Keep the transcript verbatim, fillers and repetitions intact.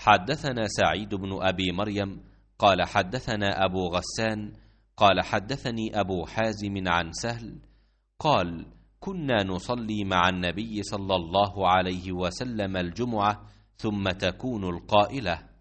حدثنا سعيد بن أبي مريم قال حدثنا أبو غسان قال حدثني أبو حازم عن سهل قال كنا نصلي مع النبي صلى الله عليه وسلم الجمعة ثم تكون القائلة